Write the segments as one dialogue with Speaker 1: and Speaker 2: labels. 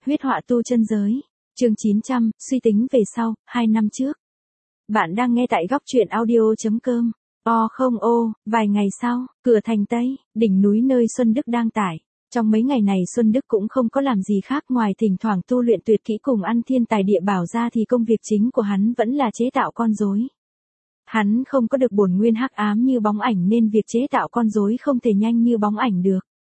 Speaker 1: huyết họa tu chân giới. Chương 900, suy tính về sau, 2 năm trước. Bạn đang nghe tại góc truyện audio.com. Vài ngày sau, cửa thành Tây, đỉnh núi nơi Xuân Đức đang tải. Trong mấy ngày này Xuân Đức cũng không có làm gì khác ngoài thỉnh thoảng tu luyện tuyệt kỹ cùng ăn thiên tài địa bảo ra thì công việc chính của hắn vẫn là chế tạo con rối. Hắn không có được bổn nguyên hắc ám như bóng ảnh nên việc chế tạo con rối không thể nhanh như bóng ảnh được.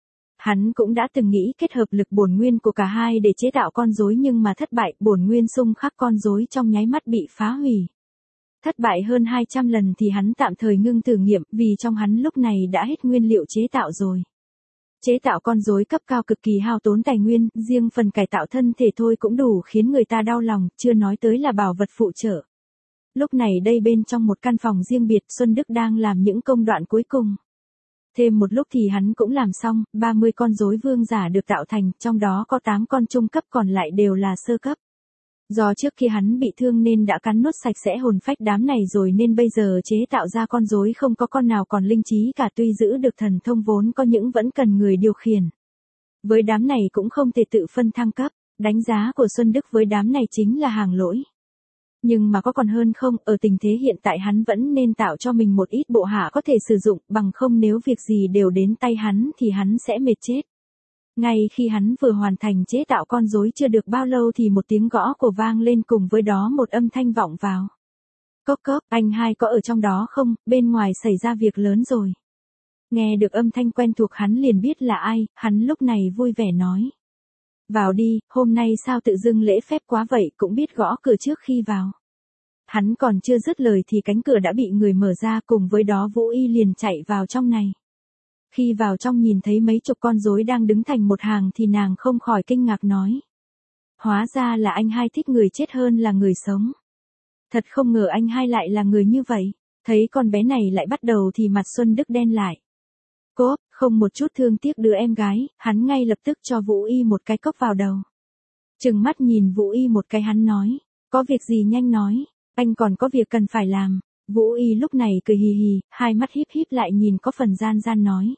Speaker 1: Hắn cũng đã từng nghĩ kết hợp lực bổn nguyên của cả hai để chế tạo con rối nhưng mà thất bại, bổn nguyên xung khắc con rối trong nháy mắt bị phá hủy. Thất bại hơn 200 lần thì hắn tạm thời ngưng thử nghiệm vì trong hắn lúc này đã hết nguyên liệu chế tạo rồi. Chế tạo con rối cấp cao cực kỳ hao tốn tài nguyên, riêng phần cải tạo thân thể thôi cũng đủ khiến người ta đau lòng, chưa nói tới là bảo vật phụ trợ. Lúc này đây bên trong một căn phòng riêng biệt Xuân Đức đang làm những công đoạn cuối cùng. Thêm một lúc thì hắn cũng làm xong, 30 con rối vương giả được tạo thành, trong đó có 8 con trung cấp còn lại đều là sơ cấp. Do trước khi hắn bị thương nên đã cắn nuốt sạch sẽ hồn phách đám này rồi nên bây giờ chế tạo ra con rối không có con nào còn linh trí cả, tuy giữ được thần thông vốn có những vẫn cần người điều khiển. Với đám này cũng không thể tự phân thăng cấp, đánh giá của Xuân Đức với đám này chính là hàng lỗi. Nhưng mà có còn hơn không, ở tình thế hiện tại hắn vẫn nên tạo cho mình một ít bộ hạ có thể sử dụng, bằng không nếu việc gì đều đến tay hắn thì hắn sẽ mệt chết. Ngay khi hắn vừa hoàn thành chế tạo con rối chưa được bao lâu thì một tiếng gõ của vang lên cùng với đó một âm thanh vọng vào. Cốc cốc, anh hai có ở trong đó không, bên ngoài xảy ra việc lớn rồi. Nghe được âm thanh quen thuộc hắn liền biết là ai, hắn lúc này vui vẻ nói. Vào đi, hôm nay sao tự dưng lễ phép quá vậy, cũng biết gõ cửa trước khi vào. Hắn còn chưa dứt lời thì cánh cửa đã bị người mở ra, cùng với đó Vũ Y liền chạy vào trong này. Khi vào trong nhìn thấy mấy chục con rối đang đứng thành một hàng thì nàng không khỏi kinh ngạc nói. Hóa ra là anh hai thích người chết hơn là người sống. Thật không ngờ anh hai lại là người như vậy. Thấy con bé này lại bắt đầu thì mặt Xuân Đức đen lại. Cốp, không một chút thương tiếc đứa em gái, hắn ngay lập tức cho Vũ Y một cái cốc vào đầu. Trừng mắt nhìn Vũ Y một cái hắn nói. Có việc gì nhanh nói, anh còn có việc cần phải làm. Vũ Y lúc này cười hì hì, hai mắt híp híp lại nhìn có phần gian gian nói.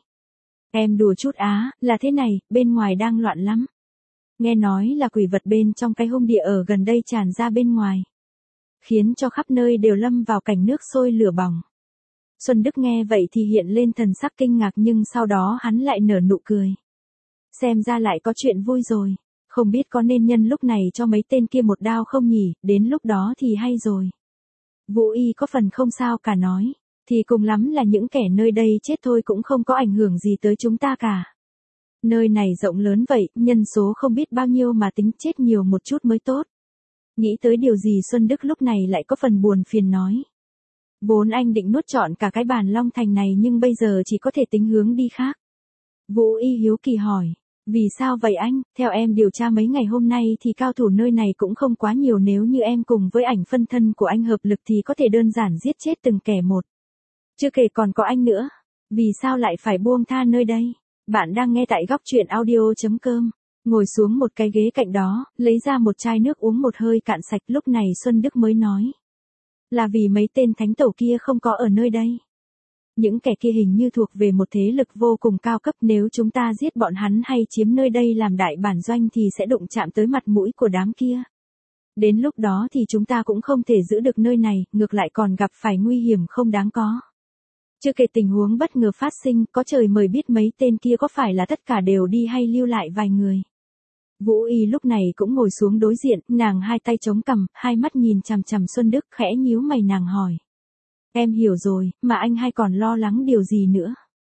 Speaker 1: Em đùa chút á, là thế này, bên ngoài đang loạn lắm. Nghe nói là quỷ vật bên trong cái hung địa ở gần đây tràn ra bên ngoài. Khiến cho khắp nơi đều lâm vào cảnh nước sôi lửa bỏng. Xuân Đức nghe vậy thì hiện lên thần sắc kinh ngạc nhưng sau đó hắn lại nở nụ cười. Xem ra lại có chuyện vui rồi, không biết có nên nhân lúc này cho mấy tên kia một đao không nhỉ, đến lúc đó thì hay rồi. Vũ Y có phần không sao cả nói, thì cùng lắm là những kẻ nơi đây chết thôi cũng không có ảnh hưởng gì tới chúng ta cả. Nơi này rộng lớn vậy, nhân số không biết bao nhiêu mà tính chết nhiều một chút mới tốt. Nghĩ tới điều gì Xuân Đức lúc này lại có phần buồn phiền nói. Vốn anh định nuốt trọn cả cái bàn Long Thành này nhưng bây giờ chỉ có thể tính hướng đi khác. Vũ Y hiếu kỳ hỏi, vì sao vậy anh, theo em điều tra mấy ngày hôm nay thì cao thủ nơi này cũng không quá nhiều, nếu như em cùng với ảnh phân thân của anh hợp lực thì có thể đơn giản giết chết từng kẻ một. Chưa kể còn có anh nữa, vì sao lại phải buông tha nơi đây? Bạn đang nghe tại góc truyện audio.com. Ngồi xuống một cái ghế cạnh đó, lấy ra một chai nước uống một hơi cạn sạch, lúc này Xuân Đức mới nói. Là vì mấy tên thánh tẩu kia không có ở nơi đây. Những kẻ kia hình như thuộc về một thế lực vô cùng cao cấp, nếu chúng ta giết bọn hắn hay chiếm nơi đây làm đại bản doanh thì sẽ đụng chạm tới mặt mũi của đám kia. Đến lúc đó thì chúng ta cũng không thể giữ được nơi này, ngược lại còn gặp phải nguy hiểm không đáng có. Chưa kể tình huống bất ngờ phát sinh, có trời mời biết mấy tên kia có phải là tất cả đều đi hay lưu lại vài người. Vũ Y lúc này cũng ngồi xuống đối diện, nàng hai tay chống cằm, hai mắt nhìn chằm chằm Xuân Đức, khẽ nhíu mày nàng hỏi. Em hiểu rồi, mà anh hai còn lo lắng điều gì nữa?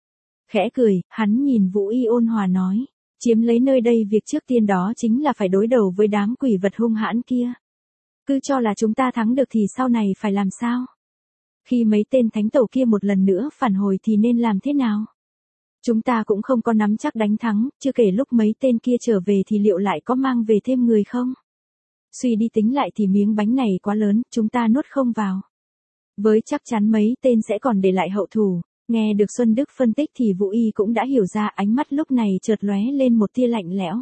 Speaker 1: Khẽ cười, hắn nhìn Vũ Y ôn hòa nói. Chiếm lấy nơi đây việc trước tiên đó chính là phải đối đầu với đám quỷ vật hung hãn kia. Cứ cho là chúng ta thắng được thì sau này phải làm sao? Khi mấy tên thánh tẩu kia một lần nữa phản hồi thì nên làm thế nào? Chúng ta cũng không có nắm chắc đánh thắng, chưa kể lúc mấy tên kia trở về thì liệu lại có mang về thêm người không? Suy đi tính lại thì miếng bánh này quá lớn, chúng ta nuốt không vào. Với chắc chắn mấy tên sẽ còn để lại hậu thủ. Nghe được Xuân Đức phân tích thì Vũ Y cũng đã hiểu ra, ánh mắt lúc này chợt lóe lên một tia lạnh lẽo.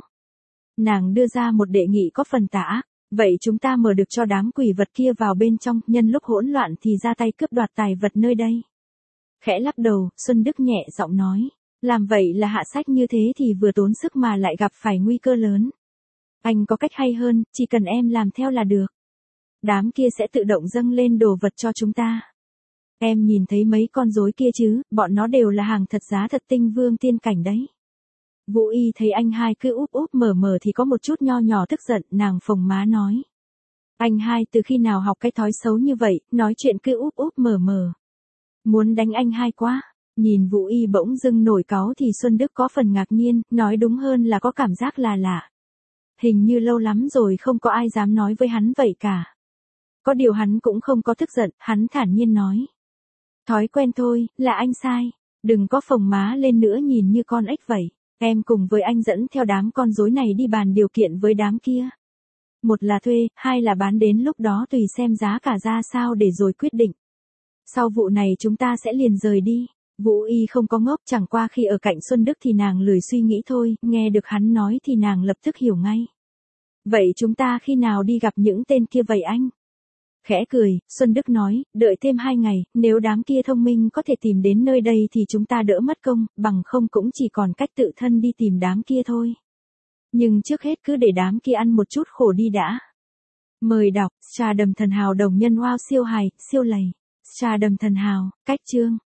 Speaker 1: Nàng đưa ra một đề nghị có phần tà ác. Vậy chúng ta mở được cho đám quỷ vật kia vào bên trong, nhân lúc hỗn loạn thì ra tay cướp đoạt tài vật nơi đây. Khẽ lắc đầu, Xuân Đức nhẹ giọng nói. Làm vậy là hạ sách, như thế thì vừa tốn sức mà lại gặp phải nguy cơ lớn. Anh có cách hay hơn, chỉ cần em làm theo là được. Đám kia sẽ tự động dâng lên đồ vật cho chúng ta. Em nhìn thấy mấy con rối kia chứ, bọn nó đều là hàng thật giá thật tinh vương tiên cảnh đấy. Vũ Y thấy anh hai cứ úp úp mở mở thì có một chút nho nhỏ tức giận, nàng phồng má nói. Anh hai từ khi nào học cái thói xấu như vậy, nói chuyện cứ úp úp mở mở. Muốn đánh anh hai quá. Nhìn Vũ Y bỗng dưng nổi cáu thì Xuân Đức có phần ngạc nhiên, nói đúng hơn là có cảm giác là lạ. Hình như lâu lắm rồi không có ai dám nói với hắn vậy cả. Có điều hắn cũng không có tức giận, hắn thản nhiên nói. Thói quen thôi, là anh sai. Đừng có phồng má lên nữa nhìn như con ếch vậy. Em cùng với anh dẫn theo đám con rối này đi bàn điều kiện với đám kia. Một là thuê, hai là bán, đến lúc đó tùy xem giá cả ra sao để rồi quyết định. Sau vụ này chúng ta sẽ liền rời đi. Vũ Y không có ngốc, chẳng qua khi ở cạnh Xuân Đức thì nàng lười suy nghĩ thôi, nghe được hắn nói thì nàng lập tức hiểu ngay. Vậy chúng ta khi nào đi gặp những tên kia vậy anh? Khẽ cười, Xuân Đức nói, đợi thêm 2 ngày, nếu đám kia thông minh có thể tìm đến nơi đây thì chúng ta đỡ mất công, bằng không cũng chỉ còn cách tự thân đi tìm đám kia thôi. Nhưng trước hết cứ để đám kia ăn một chút khổ đi đã. Mời đọc, Trà Đầm Thần Hào đồng nhân wow siêu hài, siêu lầy. Trà Đầm Thần Hào, cách chương.